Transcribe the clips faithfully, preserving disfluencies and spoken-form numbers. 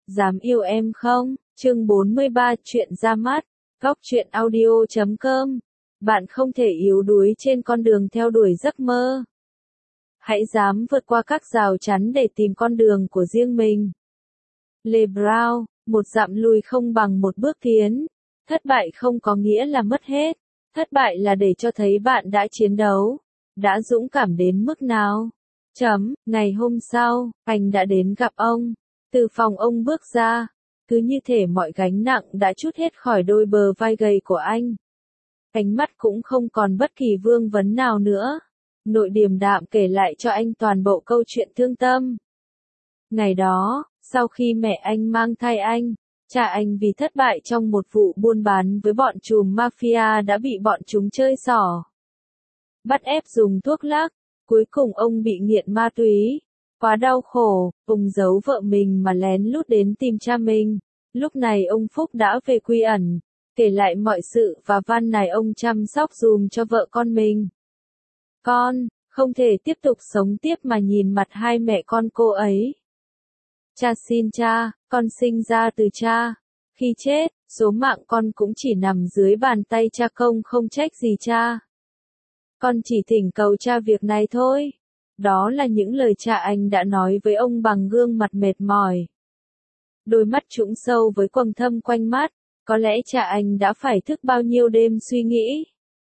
Dám yêu em không? Chương bốn mươi ba chuyện ra mắt. Góc truyện audio chấm com. Bạn không thể yếu đuối trên con đường theo đuổi giấc mơ. Hãy dám vượt qua các rào chắn để tìm con đường của riêng mình. Lê Brown, một dặm lùi không bằng một bước tiến. Thất bại không có nghĩa là mất hết. Thất bại là để cho thấy bạn đã chiến đấu, đã dũng cảm đến mức nào. Chấm, ngày hôm sau, anh đã đến gặp ông. Từ phòng ông bước ra, cứ như thể mọi gánh nặng đã trút hết khỏi đôi bờ vai gầy của anh. Ánh mắt cũng không còn bất kỳ vương vấn nào nữa. Nội điềm đạm kể lại cho anh toàn bộ câu chuyện thương tâm. Ngày đó, sau khi mẹ anh mang thai anh, cha anh vì thất bại trong một vụ buôn bán với bọn trùm mafia đã bị bọn chúng chơi xỏ. Bắt ép dùng thuốc lắc, cuối cùng ông bị nghiện ma túy. Quá đau khổ, ông giấu vợ mình mà lén lút đến tìm cha mình. Lúc này ông Phúc đã về quy ẩn, kể lại mọi sự và van nài ông chăm sóc dùm cho vợ con mình. Con, không thể tiếp tục sống tiếp mà nhìn mặt hai mẹ con cô ấy. Cha xin cha, con sinh ra từ cha. Khi chết, số mạng con cũng chỉ nằm dưới bàn tay cha công không trách gì cha. Con chỉ thỉnh cầu cha việc này thôi. Đó là những lời cha anh đã nói với ông bằng gương mặt mệt mỏi. Đôi mắt trũng sâu với quầng thâm quanh mắt, có lẽ cha anh đã phải thức bao nhiêu đêm suy nghĩ.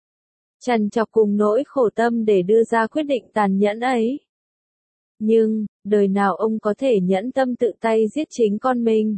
Trằn trọc cùng nỗi khổ tâm để đưa ra quyết định tàn nhẫn ấy. Nhưng, đời nào ông có thể nhẫn tâm tự tay giết chính con mình?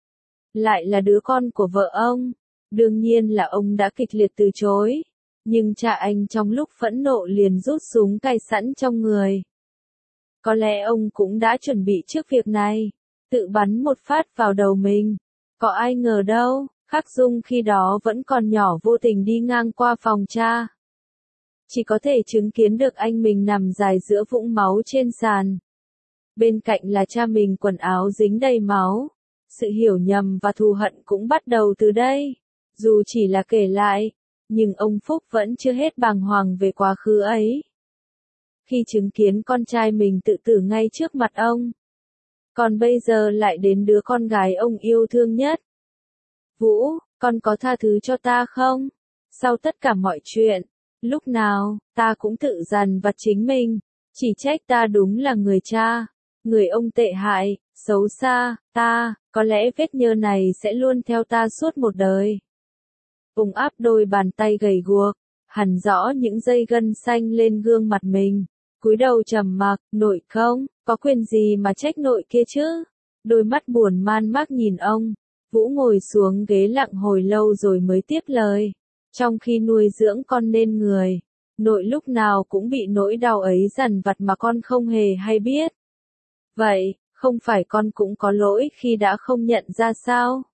Lại là đứa con của vợ ông. Đương nhiên là ông đã kịch liệt từ chối. Nhưng cha anh trong lúc phẫn nộ liền rút súng cài sẵn trong người. Có lẽ ông cũng đã chuẩn bị trước việc này. Tự bắn một phát vào đầu mình. Có ai ngờ đâu, Khắc Dung khi đó vẫn còn nhỏ vô tình đi ngang qua phòng cha. Chỉ có thể chứng kiến được anh mình nằm dài giữa vũng máu trên sàn. Bên cạnh là cha mình quần áo dính đầy máu. Sự hiểu nhầm và thù hận cũng bắt đầu từ đây. Dù chỉ là kể lại, nhưng ông Phúc vẫn chưa hết bàng hoàng về quá khứ ấy. Khi chứng kiến con trai mình tự tử ngay trước mặt ông. Còn bây giờ lại đến đứa con gái ông yêu thương nhất. Vũ, con có tha thứ cho ta không? Sau tất cả mọi chuyện, lúc nào, ta cũng tự dằn vặt chính mình. Chỉ trách ta đúng là người cha. Người ông tệ hại, xấu xa, ta, có lẽ vết nhơ này sẽ luôn theo ta suốt một đời. Ông áp đôi bàn tay gầy guộc, hằn rõ những dây gân xanh lên gương mặt mình. Cúi đầu trầm mặc, nội không, có quyền gì mà trách nội kia chứ? Đôi mắt buồn man mác nhìn ông. Vũ ngồi xuống ghế lặng hồi lâu rồi mới tiếp lời. Trong khi nuôi dưỡng con nên người, nội lúc nào cũng bị nỗi đau ấy dằn vặt mà con không hề hay biết. Vậy, không phải con cũng có lỗi khi đã không nhận ra sao?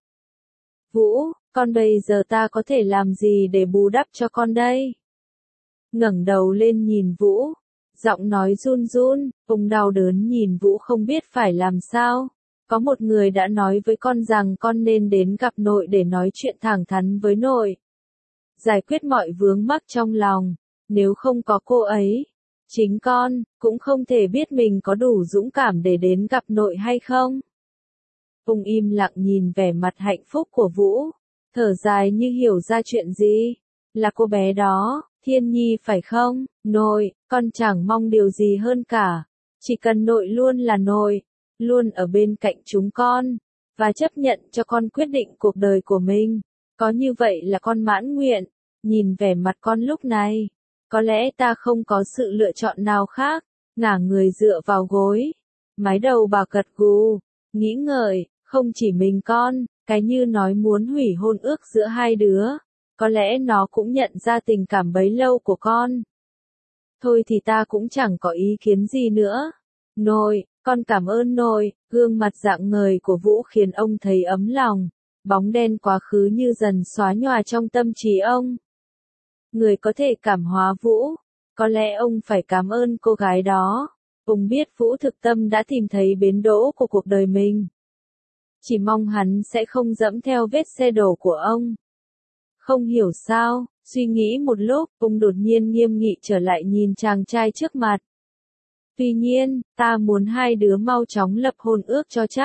Vũ, con bây giờ ta có thể làm gì để bù đắp cho con đây? Ngẩng đầu lên nhìn Vũ, giọng nói run run, ông đau đớn nhìn Vũ không biết phải làm sao. Có một người đã nói với con rằng con nên đến gặp nội để nói chuyện thẳng thắn với nội. Giải quyết mọi vướng mắc trong lòng, nếu không có cô ấy, chính con, cũng không thể biết mình có đủ dũng cảm để đến gặp nội hay không. Ông im lặng nhìn vẻ mặt hạnh phúc của Vũ, thở dài như hiểu ra chuyện gì. Là cô bé đó, Thiên Nhi phải không? Nội, con chẳng mong điều gì hơn cả. Chỉ cần nội luôn là nội, luôn ở bên cạnh chúng con, và chấp nhận cho con quyết định cuộc đời của mình. Có như vậy là con mãn nguyện. Nhìn vẻ mặt con lúc này, có lẽ ta không có sự lựa chọn nào khác. Ngả người dựa vào gối, mái đầu bà gật gù, nghĩ ngợi, không chỉ mình con, cái như nói muốn hủy hôn ước giữa hai đứa. Có lẽ nó cũng nhận ra tình cảm bấy lâu của con. Thôi thì ta cũng chẳng có ý kiến gì nữa. Nội, con cảm ơn nội. Gương mặt rạng ngời của Vũ khiến ông thấy ấm lòng. Bóng đen quá khứ như dần xóa nhòa trong tâm trí ông. Người có thể cảm hóa Vũ. Có lẽ ông phải cảm ơn cô gái đó. Ông biết Vũ thực tâm đã tìm thấy bến đỗ của cuộc đời mình. Chỉ mong hắn sẽ không dẫm theo vết xe đổ của ông. Không hiểu sao, suy nghĩ một lúc, ông đột nhiên nghiêm nghị trở lại nhìn chàng trai trước mặt. Tuy nhiên, ta muốn hai đứa mau chóng lập hôn ước cho chắc.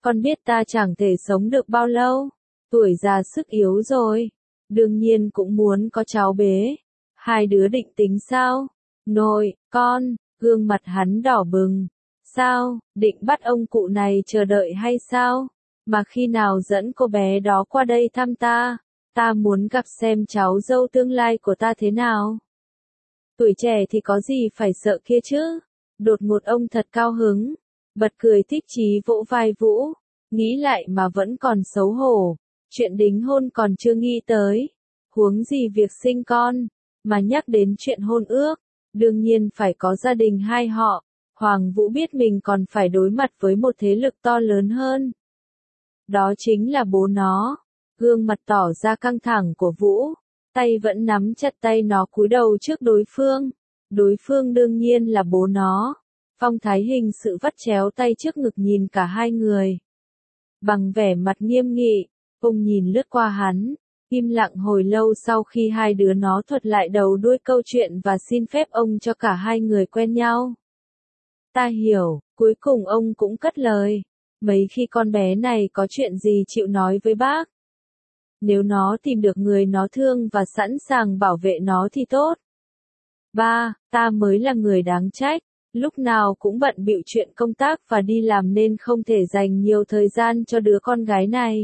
Con biết ta chẳng thể sống được bao lâu, tuổi già sức yếu rồi, đương nhiên cũng muốn có cháu bế. Hai đứa định tính sao? Nội, con, gương mặt hắn đỏ bừng. Sao, định bắt ông cụ này chờ đợi hay sao? Mà khi nào dẫn cô bé đó qua đây thăm ta? Ta muốn gặp xem cháu dâu tương lai của ta thế nào. Tuổi trẻ thì có gì phải sợ kia chứ? Đột ngột ông thật cao hứng, bật cười thích chí vỗ vai Vũ, nghĩ lại mà vẫn còn xấu hổ, chuyện đính hôn còn chưa nghĩ tới, huống gì việc sinh con, mà nhắc đến chuyện hôn ước, đương nhiên phải có gia đình hai họ. Hoàng Vũ biết mình còn phải đối mặt với một thế lực to lớn hơn. Đó chính là bố nó. Gương mặt tỏ ra căng thẳng của Vũ, tay vẫn nắm chặt tay nó cúi đầu trước đối phương. Đối phương đương nhiên là bố nó. Phong thái hình sự vắt chéo tay trước ngực nhìn cả hai người. Bằng vẻ mặt nghiêm nghị, ông nhìn lướt qua hắn, im lặng hồi lâu sau khi hai đứa nó thuật lại đầu đuôi câu chuyện và xin phép ông cho cả hai người quen nhau. Ta hiểu, cuối cùng ông cũng cất lời. Mấy khi con bé này có chuyện gì chịu nói với bác. Nếu nó tìm được người nó thương và sẵn sàng bảo vệ nó thì tốt. Ba, ta mới là người đáng trách, lúc nào cũng bận bịu chuyện công tác và đi làm nên không thể dành nhiều thời gian cho đứa con gái này.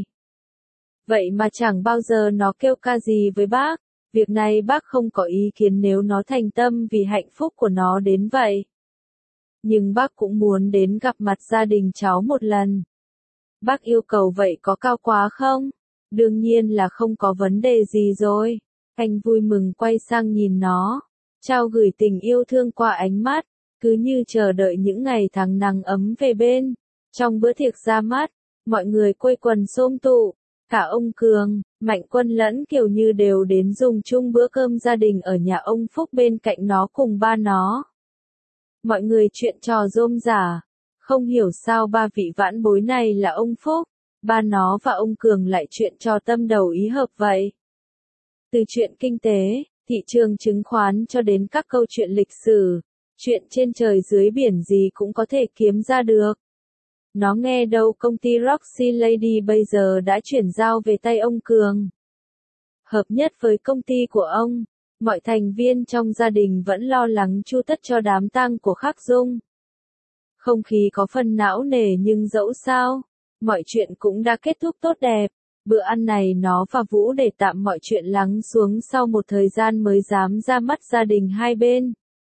Vậy mà chẳng bao giờ nó kêu ca gì với bác, việc này bác không có ý kiến nếu nó thành tâm vì hạnh phúc của nó đến vậy. Nhưng bác cũng muốn đến gặp mặt gia đình cháu một lần. Bác yêu cầu vậy có cao quá không? Đương nhiên là không có vấn đề gì rồi. Anh vui mừng quay sang nhìn nó, trao gửi tình yêu thương qua ánh mắt, cứ như chờ đợi những ngày tháng nắng ấm về bên. Trong bữa tiệc ra mắt, mọi người quây quần xôm tụ, cả ông Cường, Mạnh Quân lẫn Kiều Như đều đến dùng chung bữa cơm gia đình ở nhà ông Phúc bên cạnh nó cùng ba nó. Mọi người chuyện trò rôm rả, không hiểu sao ba vị vãn bối này là ông Phúc, ba nó và ông Cường lại chuyện trò tâm đầu ý hợp vậy. Từ chuyện kinh tế, thị trường chứng khoán cho đến các câu chuyện lịch sử, chuyện trên trời dưới biển gì cũng có thể kiếm ra được. Nó nghe đâu công ty Roxy Lady bây giờ đã chuyển giao về tay ông Cường. Hợp nhất với công ty của ông, mọi thành viên trong gia đình vẫn lo lắng chu tất cho đám tang của Khắc Dung. Không khí có phần não nề nhưng dẫu sao, mọi chuyện cũng đã kết thúc tốt đẹp. Bữa ăn này nó và Vũ để tạm mọi chuyện lắng xuống sau một thời gian mới dám ra mắt gia đình hai bên.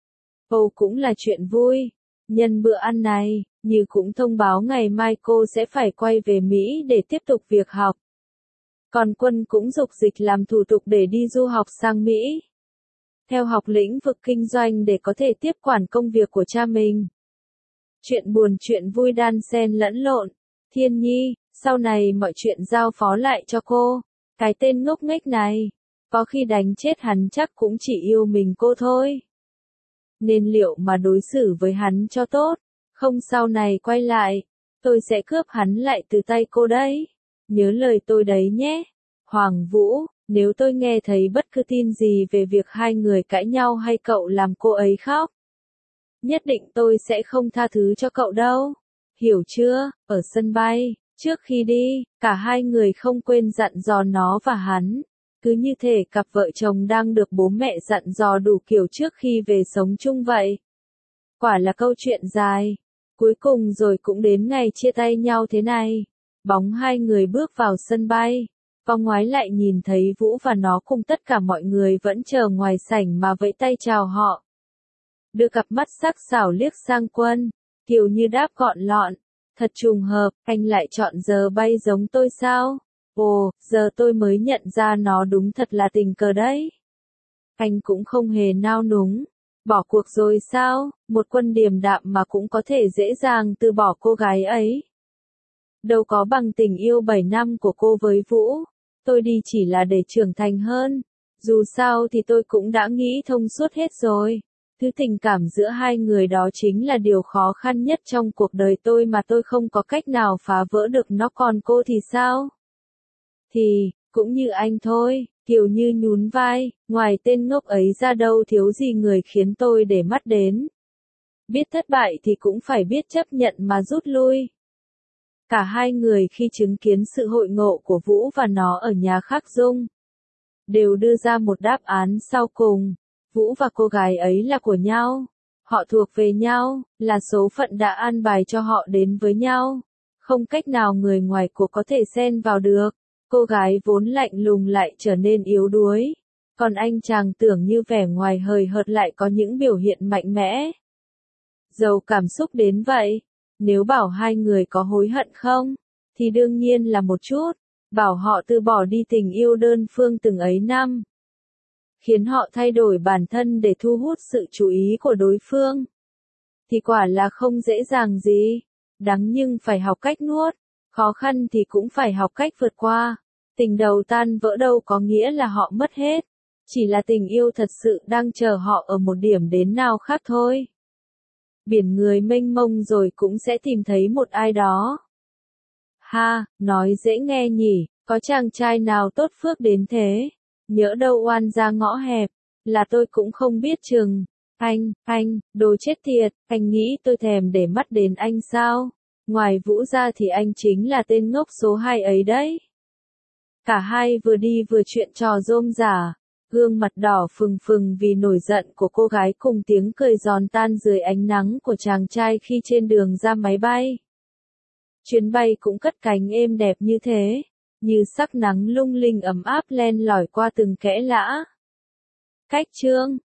Ồ cũng là chuyện vui. Nhân bữa ăn này, Như cũng thông báo ngày mai cô sẽ phải quay về Mỹ để tiếp tục việc học. Còn Quân cũng dục dịch làm thủ tục để đi du học sang Mỹ. Theo học lĩnh vực kinh doanh để có thể tiếp quản công việc của cha mình. Chuyện buồn chuyện vui đan xen lẫn lộn. Thiên Nhi, sau này mọi chuyện giao phó lại cho cô. Cái tên ngốc nghếch này, có khi đánh chết hắn chắc cũng chỉ yêu mình cô thôi. Nên liệu mà đối xử với hắn cho tốt, không sau này quay lại, tôi sẽ cướp hắn lại từ tay cô đấy. Nhớ lời tôi đấy nhé. Hoàng Vũ, nếu tôi nghe thấy bất cứ tin gì về việc hai người cãi nhau hay cậu làm cô ấy khóc, nhất định tôi sẽ không tha thứ cho cậu đâu. Hiểu chưa? Ở sân bay, trước khi đi, cả hai người không quên dặn dò nó và hắn. Cứ như thể cặp vợ chồng đang được bố mẹ dặn dò đủ kiểu trước khi về sống chung vậy. Quả là câu chuyện dài. Cuối cùng rồi cũng đến ngày chia tay nhau thế này. Bóng hai người bước vào sân bay. Vòng ngoái lại nhìn thấy Vũ và nó cùng tất cả mọi người vẫn chờ ngoài sảnh mà vẫy tay chào họ. Đưa cặp mắt sắc sảo liếc sang Quân. Kiều Như đáp gọn lọn. Thật trùng hợp, anh lại chọn giờ bay giống tôi sao? Ồ, giờ tôi mới nhận ra nó đúng thật là tình cờ đấy. Anh cũng không hề nao núng. Bỏ cuộc rồi sao? Một Quân điềm đạm mà cũng có thể dễ dàng từ bỏ cô gái ấy. Đâu có bằng tình yêu bảy năm của cô với Vũ. Tôi đi chỉ là để trưởng thành hơn. Dù sao thì tôi cũng đã nghĩ thông suốt hết rồi. Thứ tình cảm giữa hai người đó chính là điều khó khăn nhất trong cuộc đời tôi mà tôi không có cách nào phá vỡ được nó, còn cô thì sao? Thì, cũng như anh thôi, Kiều Như nhún vai, ngoài tên ngốc ấy ra đâu thiếu gì người khiến tôi để mắt đến. Biết thất bại thì cũng phải biết chấp nhận mà rút lui. Cả hai người khi chứng kiến sự hội ngộ của Vũ và nó ở nhà Khắc Dung, đều đưa ra một đáp án sau cùng. Vũ và cô gái ấy là của nhau. Họ thuộc về nhau, là số phận đã an bài cho họ đến với nhau. Không cách nào người ngoài cuộc có thể xen vào được. Cô gái vốn lạnh lùng lại trở nên yếu đuối. Còn anh chàng tưởng như vẻ ngoài hời hợt lại có những biểu hiện mạnh mẽ. Giàu cảm xúc đến vậy. Nếu bảo hai người có hối hận không? Thì đương nhiên là một chút. Bảo họ từ bỏ đi tình yêu đơn phương từng ấy năm. Khiến họ thay đổi bản thân để thu hút sự chú ý của đối phương. Thì quả là không dễ dàng gì. Đắng nhưng phải học cách nuốt. Khó khăn thì cũng phải học cách vượt qua. Tình đầu tan vỡ đâu có nghĩa là họ mất hết. Chỉ là tình yêu thật sự đang chờ họ ở một điểm đến nào khác thôi. Biển người mênh mông rồi cũng sẽ tìm thấy một ai đó. Ha, nói dễ nghe nhỉ, có chàng trai nào tốt phước đến thế. Nhỡ đâu oan ra ngõ hẹp, là tôi cũng không biết chừng. Anh, anh, đồ chết tiệt, anh nghĩ tôi thèm để mắt đến anh sao? Ngoài Vũ ra thì anh chính là tên ngốc số hai ấy đấy. Cả hai vừa đi vừa chuyện trò rôm rả, gương mặt đỏ phừng phừng vì nổi giận của cô gái cùng tiếng cười giòn tan dưới ánh nắng của chàng trai khi trên đường ra máy bay. Chuyến bay cũng cất cánh êm đẹp như thế, như sắc nắng lung linh ấm áp len lỏi qua từng kẽ lã. Cách chương